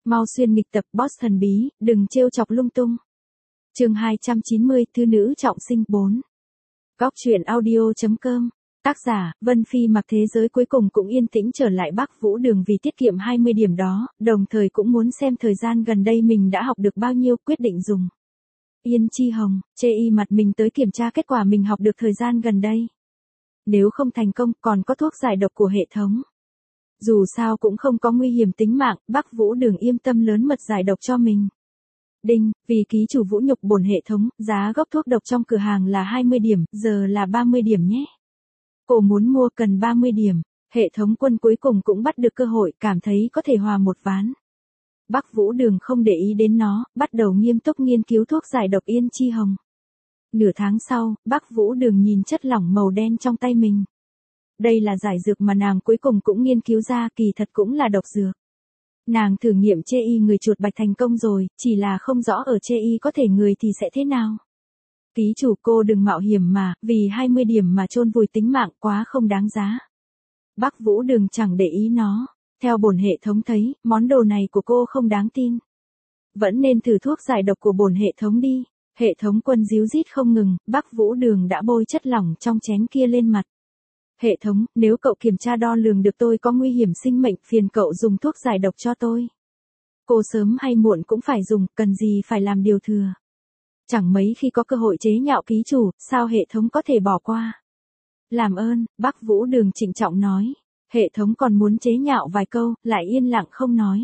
Mau xuyên nghịch tập boss thần bí, đừng trêu chọc lung tung. Chương 290, thư nữ trọng sinh 4. Góc truyện audio.com. Tác giả, Vân Phi Mặc. Thế giới cuối cùng cũng yên tĩnh trở lại Bắc Vũ Đường vì tiết kiệm 20 điểm đó, đồng thời cũng muốn xem thời gian gần đây mình đã học được bao nhiêu, quyết định dùng. Yên Chi Hồng, chê y mặt mình tới kiểm tra kết quả mình học được thời gian gần đây. Nếu không thành công, còn có thuốc giải độc của hệ thống. Dù sao cũng không có nguy hiểm tính mạng, Bắc Vũ Đường yên tâm lớn mật giải độc cho mình. Đinh, vì ký chủ vũ nhục bổn hệ thống, giá gốc thuốc độc trong cửa hàng là 20 điểm, giờ là 30 điểm nhé. Cô muốn mua cần 30 điểm. Hệ thống quân cuối cùng cũng bắt được cơ hội, cảm thấy có thể hòa một ván. Bắc Vũ Đường không để ý đến nó, bắt đầu nghiêm túc nghiên cứu thuốc giải độc Yên Chi Hồng. Nửa tháng sau, Bắc Vũ Đường nhìn chất lỏng màu đen trong tay mình. Đây là giải dược mà nàng cuối cùng cũng nghiên cứu ra, kỳ thật cũng là độc dược. Nàng thử nghiệm chê y người chuột bạch thành công rồi, chỉ là không rõ ở chê y có thể người thì sẽ thế nào. Ký chủ cô đừng mạo hiểm mà, vì 20 điểm mà chôn vùi tính mạng quá không đáng giá. Bắc Vũ Đường chẳng để ý nó. Theo bổn hệ thống thấy, món đồ này của cô không đáng tin. Vẫn nên thử thuốc giải độc của bổn hệ thống đi. Hệ thống quân díu dít không ngừng, Bắc Vũ Đường đã bôi chất lỏng trong chén kia lên mặt. Hệ thống, nếu cậu kiểm tra đo lường được tôi có nguy hiểm sinh mệnh, phiền cậu dùng thuốc giải độc cho tôi. Cô sớm hay muộn cũng phải dùng, cần gì phải làm điều thừa. Chẳng mấy khi có cơ hội chế nhạo ký chủ, sao hệ thống có thể bỏ qua. Làm ơn, Bắc Vũ Đường trịnh trọng nói. Hệ thống còn muốn chế nhạo vài câu, lại yên lặng không nói.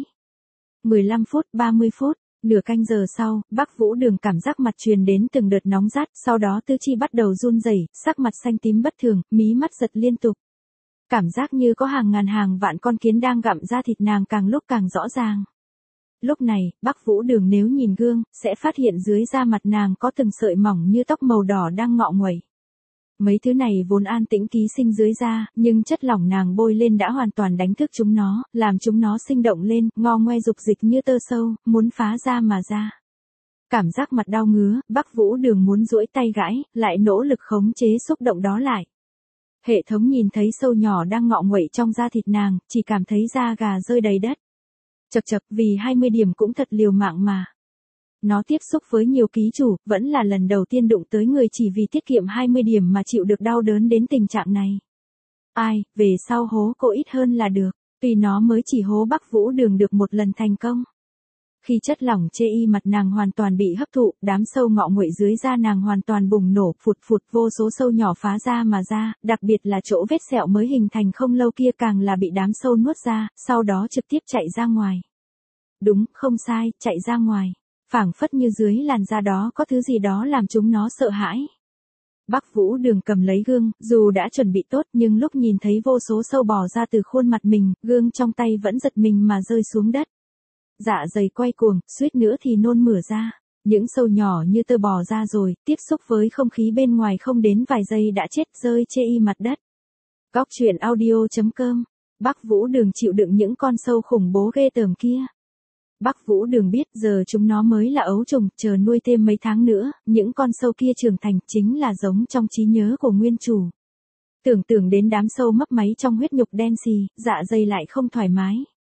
15 phút, 30 phút, nửa canh giờ sau, Bắc Vũ Đường cảm giác mặt truyền đến từng đợt nóng rát, sau đó tứ chi bắt đầu run rẩy, sắc mặt xanh tím bất thường, mí mắt giật liên tục. Cảm giác như có hàng ngàn hàng vạn con kiến đang gặm da thịt nàng càng lúc càng rõ ràng. Lúc này, Bắc Vũ Đường nếu nhìn gương, sẽ phát hiện dưới da mặt nàng có từng sợi mỏng như tóc màu đỏ đang ngọ nguậy. Mấy thứ này vốn an tĩnh ký sinh dưới da, nhưng chất lỏng nàng bôi lên đã hoàn toàn đánh thức chúng nó, làm chúng nó sinh động lên, ngo ngoe dục dịch như tơ sâu, muốn phá ra mà ra. Cảm giác mặt đau ngứa, Bắc Vũ Đường muốn duỗi tay gãi, lại nỗ lực khống chế xúc động đó lại. Hệ thống nhìn thấy sâu nhỏ đang ngọ nguậy trong da thịt nàng, chỉ cảm thấy da gà rơi đầy đất. Chậc chậc, vì 20 điểm cũng thật liều mạng mà. Nó tiếp xúc với nhiều ký chủ, vẫn là lần đầu tiên đụng tới người chỉ vì tiết kiệm 20 điểm mà chịu được đau đớn đến tình trạng này. Ai, về sau hố cô ít hơn là được, tuy nó mới chỉ hố Bắc Vũ Đường được một lần thành công. Khi chất lỏng chê y mặt nàng hoàn toàn bị hấp thụ, đám sâu ngọ nguậy dưới da nàng hoàn toàn bùng nổ, phụt phụt vô số sâu nhỏ phá ra mà ra, đặc biệt là chỗ vết sẹo mới hình thành không lâu kia càng là bị đám sâu nuốt ra, sau đó trực tiếp chạy ra ngoài. Đúng, không sai, chạy ra ngoài. Phảng phất như dưới làn da đó có thứ gì đó làm chúng nó sợ hãi. Bắc Vũ Đường cầm lấy gương, dù đã chuẩn bị tốt nhưng lúc nhìn thấy vô số sâu bò ra từ khuôn mặt mình, gương trong tay vẫn giật mình mà rơi xuống đất. Dạ dày quay cuồng, suýt nữa thì nôn mửa ra. Những sâu nhỏ như tơ bò ra rồi, tiếp xúc với không khí bên ngoài không đến vài giây đã chết rơi chê y mặt đất. Góc truyện audio.com. Bắc Vũ Đường chịu đựng những con sâu khủng bố ghê tởm kia. Bắc Vũ Đường biết giờ chúng nó mới là ấu trùng, chờ nuôi thêm mấy tháng nữa, những con sâu kia trưởng thành chính là giống trong trí nhớ của nguyên chủ. Tưởng tượng đến đám sâu mấp máy trong huyết nhục đen xì, dạ dày lại không thoải mái.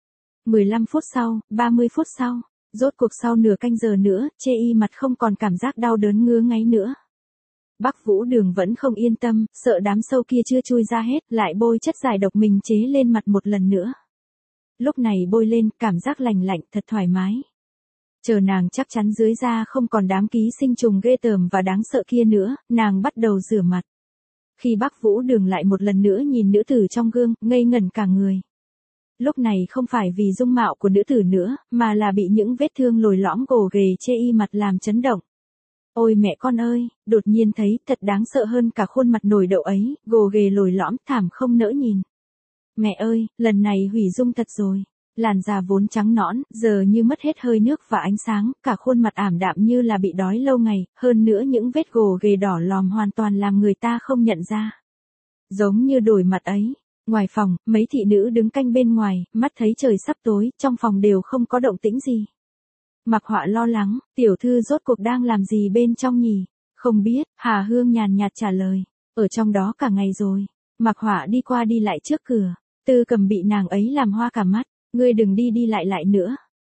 15 phút sau, 30 phút sau, rốt cuộc sau nửa canh giờ nữa, chê y mặt không còn cảm giác đau đớn ngứa ngáy nữa. Bắc Vũ Đường vẫn không yên tâm, sợ đám sâu kia chưa chui ra hết, lại bôi chất giải độc mình chế lên mặt một lần nữa. Lúc này bôi lên, cảm giác lành lạnh, thật thoải mái. Chờ nàng chắc chắn dưới da không còn đám ký sinh trùng ghê tởm và đáng sợ kia nữa, nàng bắt đầu rửa mặt. Khi Bắc Vũ Đường lại một lần nữa nhìn nữ tử trong gương, ngây ngẩn cả người. Lúc này không phải vì dung mạo của nữ tử nữa, mà là bị những vết thương lồi lõm gồ ghề chê y mặt làm chấn động. Ôi mẹ con ơi, đột nhiên thấy, thật đáng sợ hơn cả khuôn mặt nổi đậu ấy, gồ ghề lồi lõm, thảm không nỡ nhìn. Mẹ ơi, lần này hủy dung thật rồi. Làn da vốn trắng nõn, giờ như mất hết hơi nước và ánh sáng, cả khuôn mặt ảm đạm như là bị đói lâu ngày, hơn nữa những vết gồ ghề đỏ lòm hoàn toàn làm người ta không nhận ra. Giống như đổi mặt ấy. Ngoài phòng, mấy thị nữ đứng canh bên ngoài, mắt thấy trời sắp tối, trong phòng đều không có động tĩnh gì. Mặc Họa lo lắng, tiểu thư rốt cuộc đang làm gì bên trong nhỉ? Không biết, Hà Hương nhàn nhạt trả lời. Ở trong đó cả ngày rồi. Mặc Họa đi qua đi lại trước cửa. Tư Cầm bị nàng ấy làm hoa cả mắt. Ngươi đừng đi đi lại nữa.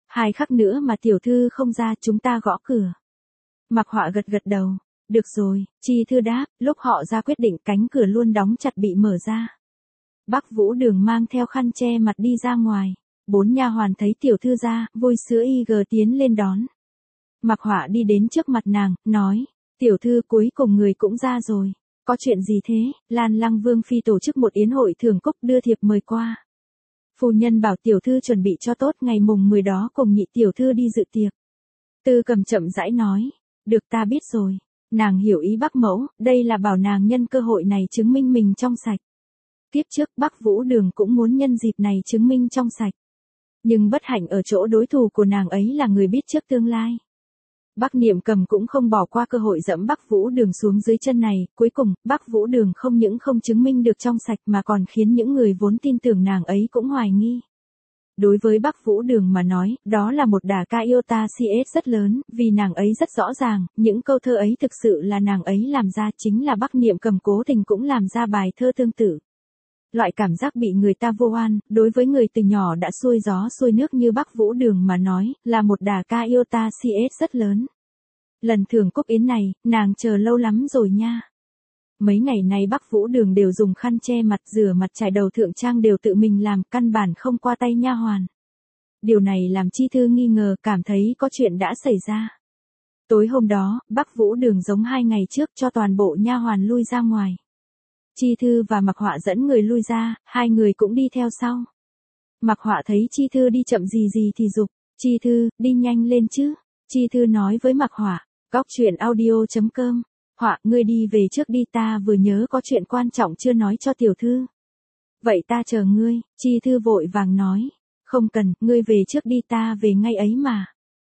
2 khắc nữa mà tiểu thư không ra chúng ta gõ cửa. Mặc Họa gật gật đầu. Được rồi, Chi Thư đáp, lúc họ ra quyết định cánh cửa luôn đóng chặt bị mở ra. Bắc Vũ Đường mang theo khăn che mặt đi ra ngoài. 4 nha hoàn thấy tiểu thư ra, vui sữa y tiến lên đón. Mặc Họa đi đến trước mặt nàng, nói, tiểu thư cuối cùng người cũng ra rồi. Có chuyện gì thế? Lan Lăng Vương phi tổ chức một yến hội thưởng cúc đưa thiệp mời qua. Phu nhân bảo tiểu thư chuẩn bị cho tốt ngày mùng 10 đó cùng nhị tiểu thư đi dự tiệc. Tư Cầm chậm rãi nói, được ta biết rồi. Nàng hiểu ý Bắc mẫu, đây là bảo nàng nhân cơ hội này chứng minh mình trong sạch. Tiếp trước Bắc Vũ Đường cũng muốn nhân dịp này chứng minh trong sạch. Nhưng bất hạnh ở chỗ đối thủ của nàng ấy là người biết trước tương lai. Bắc Niệm Cầm cũng không bỏ qua cơ hội dẫm Bắc Vũ Đường xuống dưới chân này, cuối cùng, Bắc Vũ Đường không những không chứng minh được trong sạch mà còn khiến những người vốn tin tưởng nàng ấy cũng hoài nghi. Đối với Bắc Vũ Đường mà nói, đó là một đả ca iota CS rất lớn, vì nàng ấy rất rõ ràng, những câu thơ ấy thực sự là nàng ấy làm ra, chính là Bắc Niệm Cầm cố tình cũng làm ra bài thơ tương tự. Loại cảm giác bị người ta vô oan, đối với người từ nhỏ đã xuôi gió xuôi nước như Bắc Vũ Đường mà nói, là một đả ca iota CS rất lớn. Lần thưởng cúc yến này, nàng chờ lâu lắm rồi nha. Mấy ngày nay Bắc Vũ Đường đều dùng khăn che mặt, rửa mặt, chải đầu, thượng trang đều tự mình làm, căn bản không qua tay nha hoàn. Điều này làm Chi Thư nghi ngờ, cảm thấy có chuyện đã xảy ra. Tối hôm đó, Bắc Vũ Đường giống 2 ngày trước cho toàn bộ nha hoàn lui ra ngoài. Chi Thư và Mặc Họa dẫn người lui ra, 2 người cũng đi theo sau. Mặc Họa thấy Chi Thư đi chậm gì thì giục, Chi Thư, đi nhanh lên chứ. Chi Thư nói với Mặc Họa, góc truyện audio.com, Họa, ngươi đi về trước đi, ta vừa nhớ có chuyện quan trọng chưa nói cho tiểu thư. Vậy ta chờ ngươi, Chi Thư vội vàng nói, không cần, ngươi về trước đi, ta về ngay ấy mà.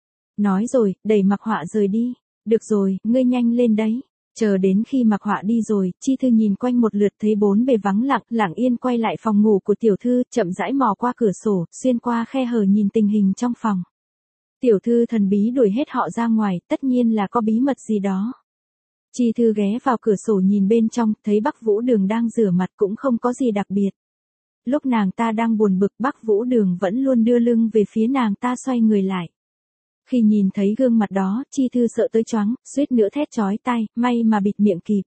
Nói rồi, đẩy Mặc Họa rời đi, được rồi, ngươi nhanh lên đấy. Chờ đến khi Mặc Họa đi rồi, Chi Thư nhìn quanh một lượt thấy 4 bề vắng lặng, lặng yên quay lại phòng ngủ của tiểu thư, chậm rãi mò qua cửa sổ, xuyên qua khe hở nhìn tình hình trong phòng. Tiểu thư thần bí đuổi hết họ ra ngoài, tất nhiên là có bí mật gì đó. Chi Thư ghé vào cửa sổ nhìn bên trong, thấy Bắc Vũ Đường đang rửa mặt cũng không có gì đặc biệt. Lúc nàng ta đang buồn bực, Bắc Vũ Đường vẫn luôn đưa lưng về phía nàng ta, xoay người lại. Khi nhìn thấy gương mặt đó, Chi Thư sợ tới choáng, suýt nữa thét chói tai, may mà bịt miệng kịp.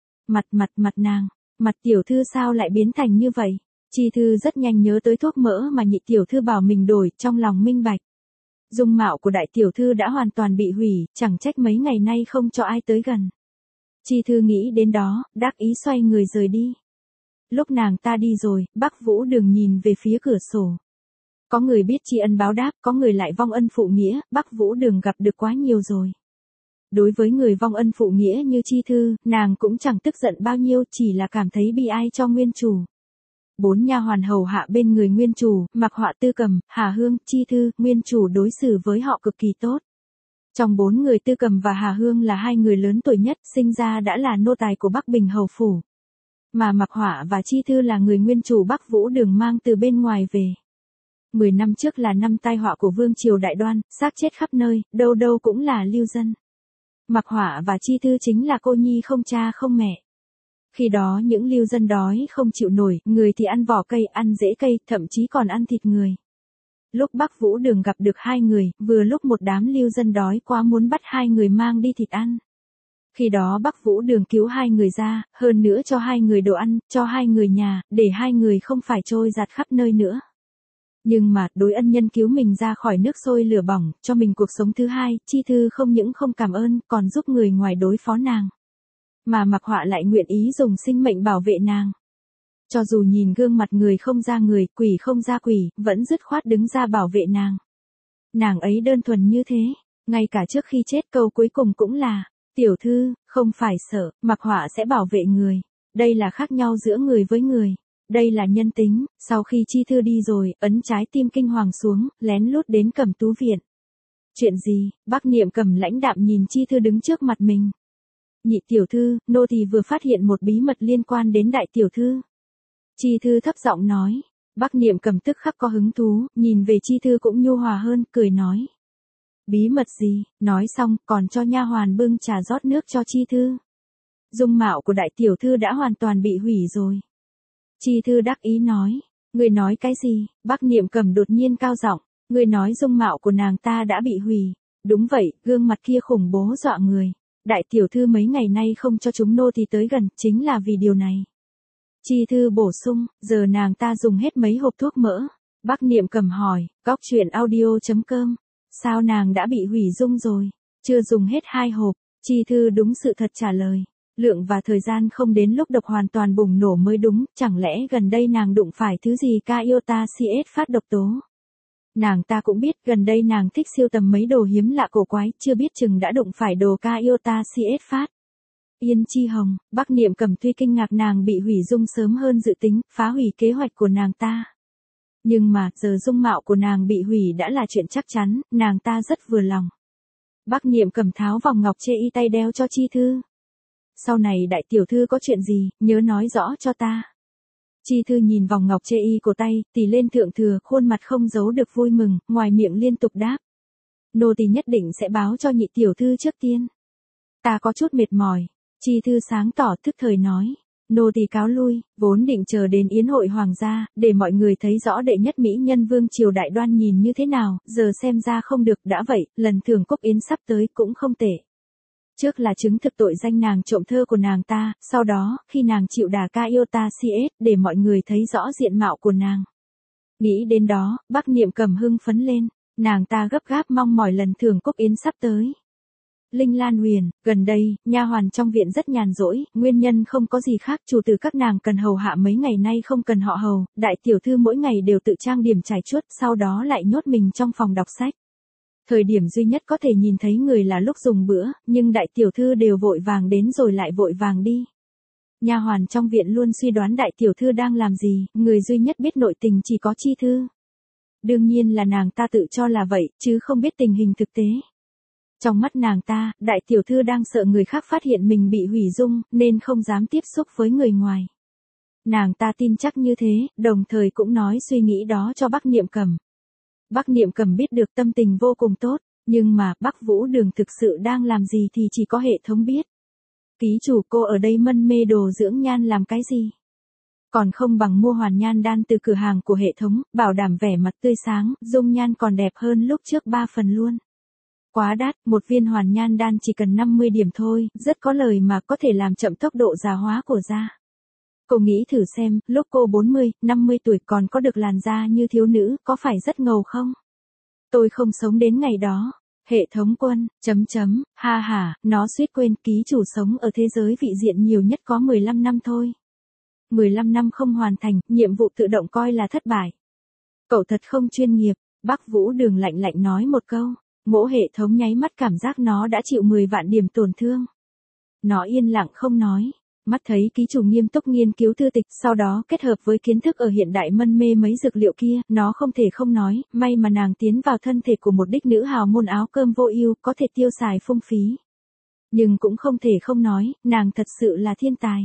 Mặt nàng, mặt tiểu thư sao lại biến thành như vậy? Chi Thư rất nhanh nhớ tới thuốc mỡ mà nhị tiểu thư bảo mình đổi, trong lòng minh bạch. Dung mạo của đại tiểu thư đã hoàn toàn bị hủy, chẳng trách mấy ngày nay không cho ai tới gần. Chi Thư nghĩ đến đó, đắc ý xoay người rời đi. Lúc nàng ta đi rồi, Bắc Vũ Đường nhìn về phía cửa sổ. Có người biết tri ân báo đáp, có người lại vong ân phụ nghĩa, Bắc Vũ Đường gặp được quá nhiều rồi. Đối với người vong ân phụ nghĩa như Chi Thư, nàng cũng chẳng tức giận bao nhiêu, chỉ là cảm thấy bi ai cho nguyên chủ. 4 nha hoàn hầu hạ bên người nguyên chủ, Mặc Họa, Tư Cầm, Hà Hương, Chi Thư, nguyên chủ đối xử với họ cực kỳ tốt. Trong 4 người, Tư Cầm và Hà Hương là 2 người lớn tuổi nhất, sinh ra đã là nô tài của Bắc Bình hầu phủ. Mà Mặc Họa và Chi Thư là người nguyên chủ Bắc Vũ Đường mang từ bên ngoài về. 10 năm trước là năm tai họa của vương triều Đại Đoan, xác chết khắp nơi, đâu đâu cũng là lưu dân. Mặc Họa và Chi Thư chính là cô nhi không cha không mẹ. Khi đó những lưu dân đói không chịu nổi, người thì ăn vỏ cây, ăn rễ cây, thậm chí còn ăn thịt người. Lúc Bắc Vũ Đường gặp được 2 người, vừa lúc một đám lưu dân đói quá muốn bắt 2 người mang đi thịt ăn. Khi đó Bắc Vũ Đường cứu 2 người ra, hơn nữa cho 2 người đồ ăn, cho 2 người nhà, để 2 người không phải trôi giạt khắp nơi nữa. Nhưng mà, đối ân nhân cứu mình ra khỏi nước sôi lửa bỏng, cho mình cuộc sống thứ hai, Chi Thư không những không cảm ơn, còn giúp người ngoài đối phó nàng. Mà Mặc Họa lại nguyện ý dùng sinh mệnh bảo vệ nàng. Cho dù nhìn gương mặt người không ra người, quỷ không ra quỷ, vẫn dứt khoát đứng ra bảo vệ nàng. Nàng ấy đơn thuần như thế, ngay cả trước khi chết câu cuối cùng cũng là, tiểu thư, không phải sợ, Mặc Họa sẽ bảo vệ người. Đây là khác nhau giữa người với người. Đây là nhân tính. Sau khi Chi Thư đi rồi, ấn trái tim kinh hoàng xuống, lén lút đến Cẩm Tú viện. Chuyện gì? Bắc Niệm Cầm lãnh đạm nhìn Chi Thư đứng trước mặt mình. Nhị tiểu thư, nô tỳ vừa phát hiện một bí mật liên quan đến đại tiểu thư. Chi Thư thấp giọng nói. Bắc Niệm Cầm tức khắc có hứng thú, nhìn về Chi Thư cũng nhu hòa hơn, cười nói. Bí mật gì? Nói xong, còn cho nha hoàn bưng trà rót nước cho Chi Thư. Dung mạo của đại tiểu thư đã hoàn toàn bị hủy rồi. Chi Thư đắc ý nói. Người nói cái gì? Bắc Niệm Cầm đột nhiên cao giọng. Ngươi nói dung mạo của nàng ta đã bị hủy. Đúng vậy, gương mặt kia khủng bố dọa người. Đại tiểu thư mấy ngày nay không cho chúng nô tỳ tới gần, chính là vì điều này. Chi thư bổ sung, giờ nàng ta dùng hết mấy hộp thuốc mỡ. Bác Niệm Cầm hỏi, góc chuyện audio.com. Sao nàng đã bị hủy dung rồi? Chưa dùng hết 2 hộp. Chi thư đúng sự thật trả lời. Lượng và thời gian không đến lúc độc hoàn toàn bùng nổ mới đúng, chẳng lẽ gần đây nàng đụng phải thứ gì Iota CS phát độc tố. Nàng ta cũng biết gần đây nàng thích siêu tầm mấy đồ hiếm lạ cổ quái, chưa biết chừng đã đụng phải đồ Iota CS phát. Yên Chi Hồng, Bác Niệm Cầm tuy kinh ngạc nàng bị hủy dung sớm hơn dự tính, phá hủy kế hoạch của nàng ta. Nhưng mà, giờ dung mạo của nàng bị hủy đã là chuyện chắc chắn, nàng ta rất vừa lòng. Bác Niệm Cầm tháo vòng ngọc chê y tay đeo cho Chi thư. Sau này đại tiểu thư có chuyện gì, nhớ nói rõ cho ta. Chi thư nhìn vòng ngọc chê y của tay, tỉ lên thượng thừa, khuôn mặt không giấu được vui mừng, ngoài miệng liên tục đáp. Nô tỳ nhất định sẽ báo cho nhị tiểu thư trước tiên. Ta có chút mệt mỏi. Chi thư sáng tỏ thức thời nói. Nô tỳ cáo lui, vốn định chờ đến yến hội hoàng gia, để mọi người thấy rõ đệ nhất mỹ nhân vương triều Đại Đoan nhìn như thế nào, giờ xem ra không được, đã vậy, lần thưởng cúc yến sắp tới cũng không tệ. Trước là chứng thực tội danh nàng trộm thơ của nàng ta, sau đó, khi nàng chịu đả Iota CS, để mọi người thấy rõ diện mạo của nàng. Nghĩ đến đó, Bác Niệm Cầm hưng phấn lên, nàng ta gấp gáp mong mỏi lần thưởng cúc yến sắp tới. Linh Lan Huyền, gần đây, nha hoàn trong viện rất nhàn rỗi, nguyên nhân không có gì khác, chủ tử các nàng cần hầu hạ mấy ngày nay không cần họ hầu, đại tiểu thư mỗi ngày đều tự trang điểm trải chuốt, sau đó lại nhốt mình trong phòng đọc sách. Thời điểm duy nhất có thể nhìn thấy người là lúc dùng bữa, nhưng đại tiểu thư đều vội vàng đến rồi lại vội vàng đi. Nha hoàn trong viện luôn suy đoán đại tiểu thư đang làm gì, người duy nhất biết nội tình chỉ có Chi thư. Đương nhiên là nàng ta tự cho là vậy, chứ không biết tình hình thực tế. Trong mắt nàng ta, đại tiểu thư đang sợ người khác phát hiện mình bị hủy dung, nên không dám tiếp xúc với người ngoài. Nàng ta tin chắc như thế, đồng thời cũng nói suy nghĩ đó cho Bác Niệm Cầm. Bác Niệm Cầm biết được tâm tình vô cùng tốt, nhưng mà Bắc Vũ Đường thực sự đang làm gì thì chỉ có hệ thống biết. Ký chủ cô ở đây mân mê đồ dưỡng nhan làm cái gì? Còn không bằng mua hoàn nhan đan từ cửa hàng của hệ thống, bảo đảm vẻ mặt tươi sáng, dung nhan còn đẹp hơn lúc trước 3 phần luôn. Quá đắt, một viên hoàn nhan đan chỉ cần 50 điểm thôi, rất có lời mà có thể làm chậm tốc độ già hóa của da. Cô nghĩ thử xem, lúc cô 40, 50 tuổi còn có được làn da như thiếu nữ, có phải rất ngầu không? Tôi không sống đến ngày đó. Hệ thống quân, ha ha, nó suýt quên, ký chủ sống ở thế giới vị diện nhiều nhất có 15 năm thôi. 15 năm không hoàn thành, nhiệm vụ tự động coi là thất bại. Cậu thật không chuyên nghiệp, Bắc Vũ Đường lạnh lạnh nói một câu. Mỗi hệ thống nháy mắt cảm giác nó đã chịu 10 vạn điểm tổn thương. Nó yên lặng không nói. Mắt thấy ký chủ nghiêm túc nghiên cứu thư tịch, sau đó kết hợp với kiến thức ở hiện đại mân mê mấy dược liệu kia, nó không thể không nói, may mà nàng tiến vào thân thể của một đích nữ hào môn áo cơm vô ưu, có thể tiêu xài phung phí. Nhưng cũng không thể không nói, nàng thật sự là thiên tài.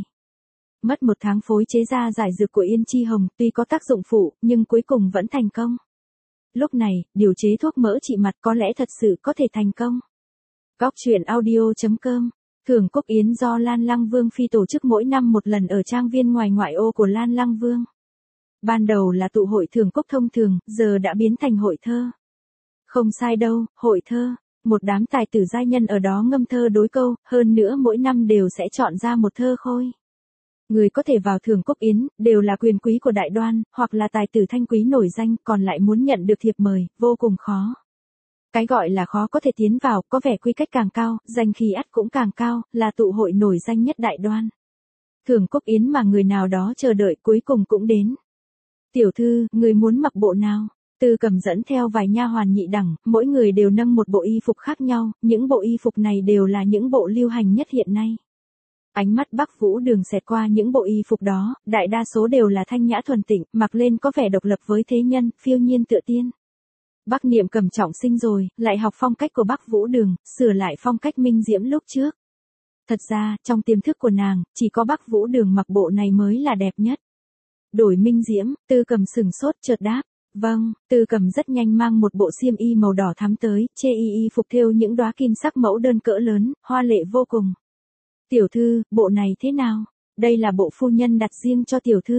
Mất 1 tháng phối chế ra giải dược của Yên Chi Hồng, tuy có tác dụng phụ, nhưng cuối cùng vẫn thành công. Lúc này, điều chế thuốc mỡ trị mặt có lẽ thật sự có thể thành công. Góc chuyện audio.com. Thưởng cúc yến do Lan Lăng Vương Phi tổ chức mỗi năm một lần ở trang viên ngoài ngoại ô của Lan Lăng Vương. Ban đầu là tụ hội thưởng cúc thông thường, giờ đã biến thành hội thơ. Không sai đâu, hội thơ. Một đám tài tử giai nhân ở đó ngâm thơ đối câu, hơn nữa mỗi năm đều sẽ chọn ra một thơ khôi. Người có thể vào thưởng cúc yến, đều là quyền quý của Đại Đoan, hoặc là tài tử thanh quý nổi danh, còn lại muốn nhận được thiệp mời, vô cùng khó. Cái gọi là khó có thể tiến vào, có vẻ quy cách càng cao, danh khí ắt cũng càng cao, là tụ hội nổi danh nhất Đại Đoan. Thưởng cúc yến mà người nào đó chờ đợi cuối cùng cũng đến. Tiểu thư, người muốn mặc bộ nào? Tư Cầm dẫn theo vài nha hoàn nhị đẳng, mỗi người đều nâng một bộ y phục khác nhau, những bộ y phục này đều là những bộ lưu hành nhất hiện nay. Ánh mắt Bắc Vũ Đường xẹt qua những bộ y phục đó, đại đa số đều là thanh nhã thuần tịnh, mặc lên có vẻ độc lập với thế nhân, phiêu nhiên tựa tiên. Bác Niệm Cầm trọng sinh rồi, lại học phong cách của Bắc Vũ Đường, sửa lại phong cách minh diễm lúc trước. Thật ra, trong tiềm thức của nàng, chỉ có Bắc Vũ Đường mặc bộ này mới là đẹp nhất. Đổi minh diễm, Tư Cầm sừng sốt chợt đáp. Vâng, Tư Cầm rất nhanh mang một bộ xiêm y màu đỏ thắm tới, chê y phục thêu những đóa kim sắc mẫu đơn cỡ lớn, hoa lệ vô cùng. Tiểu thư, bộ này thế nào? Đây là bộ phu nhân đặt riêng cho tiểu thư.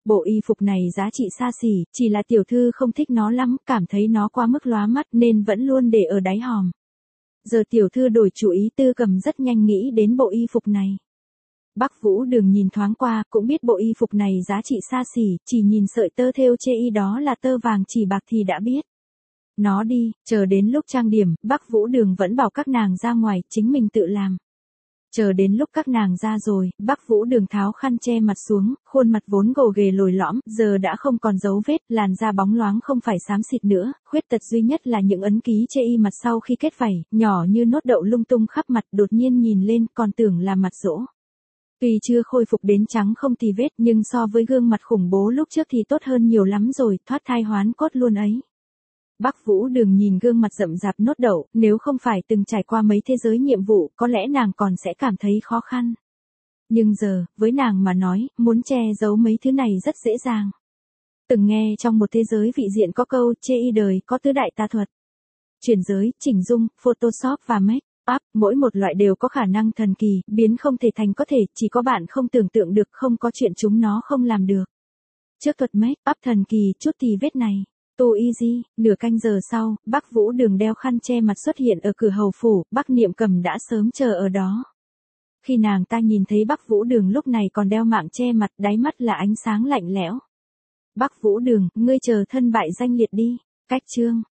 bộ y phục này giá trị xa xỉ, chỉ là tiểu thư không thích nó lắm, cảm thấy nó quá mức lóa mắt nên vẫn luôn để ở đáy hòm. Giờ tiểu thư đổi chủ ý, Tư Cầm rất nhanh nghĩ đến bộ y phục này. Bắc Vũ Đường nhìn thoáng qua, cũng biết bộ y phục này giá trị xa xỉ, chỉ nhìn sợi tơ thêu chê y đó là tơ vàng chỉ bạc thì đã biết. Nó đi, chờ đến lúc trang điểm, Bắc Vũ Đường vẫn bảo các nàng ra ngoài, chính mình tự làm. Chờ đến lúc các nàng ra rồi, Bắc Vũ Đường tháo khăn che mặt xuống, khuôn mặt vốn gồ ghề lồi lõm, giờ đã không còn dấu vết, làn da bóng loáng không phải xám xịt nữa, khuyết tật duy nhất là những ấn ký chê y mặt sau khi kết vảy, nhỏ như nốt đậu lung tung khắp mặt, đột nhiên nhìn lên còn tưởng là mặt rỗ. Tuy chưa khôi phục đến trắng không tì vết nhưng so với gương mặt khủng bố lúc trước thì tốt hơn nhiều lắm rồi, thoát thai hoán cốt luôn ấy. Bắc Vũ Đường nhìn gương mặt rậm rạp nốt đậu, nếu không phải từng trải qua mấy thế giới nhiệm vụ, có lẽ nàng còn sẽ cảm thấy khó khăn. Nhưng giờ, với nàng mà nói, muốn che giấu mấy thứ này rất dễ dàng. Từng nghe trong một thế giới vị diện có câu, chê y đời có tứ đại tà thuật. Chuyển giới, chỉnh dung, Photoshop và make up, mỗi một loại đều có khả năng thần kỳ, biến không thể thành có thể, chỉ có bạn không tưởng tượng được, không có chuyện chúng nó không làm được. Trước thuật make up thần kỳ, chút tì vết này. Too easy, nửa canh giờ sau, Bắc Vũ Đường đeo khăn che mặt xuất hiện ở cửa hầu phủ, Bắc Niệm Cầm đã sớm chờ ở đó. Khi nàng ta nhìn thấy Bắc Vũ Đường lúc này còn đeo mạng che mặt, đáy mắt là ánh sáng lạnh lẽo. Bắc Vũ Đường, ngươi chờ thân bại danh liệt đi. Cách chương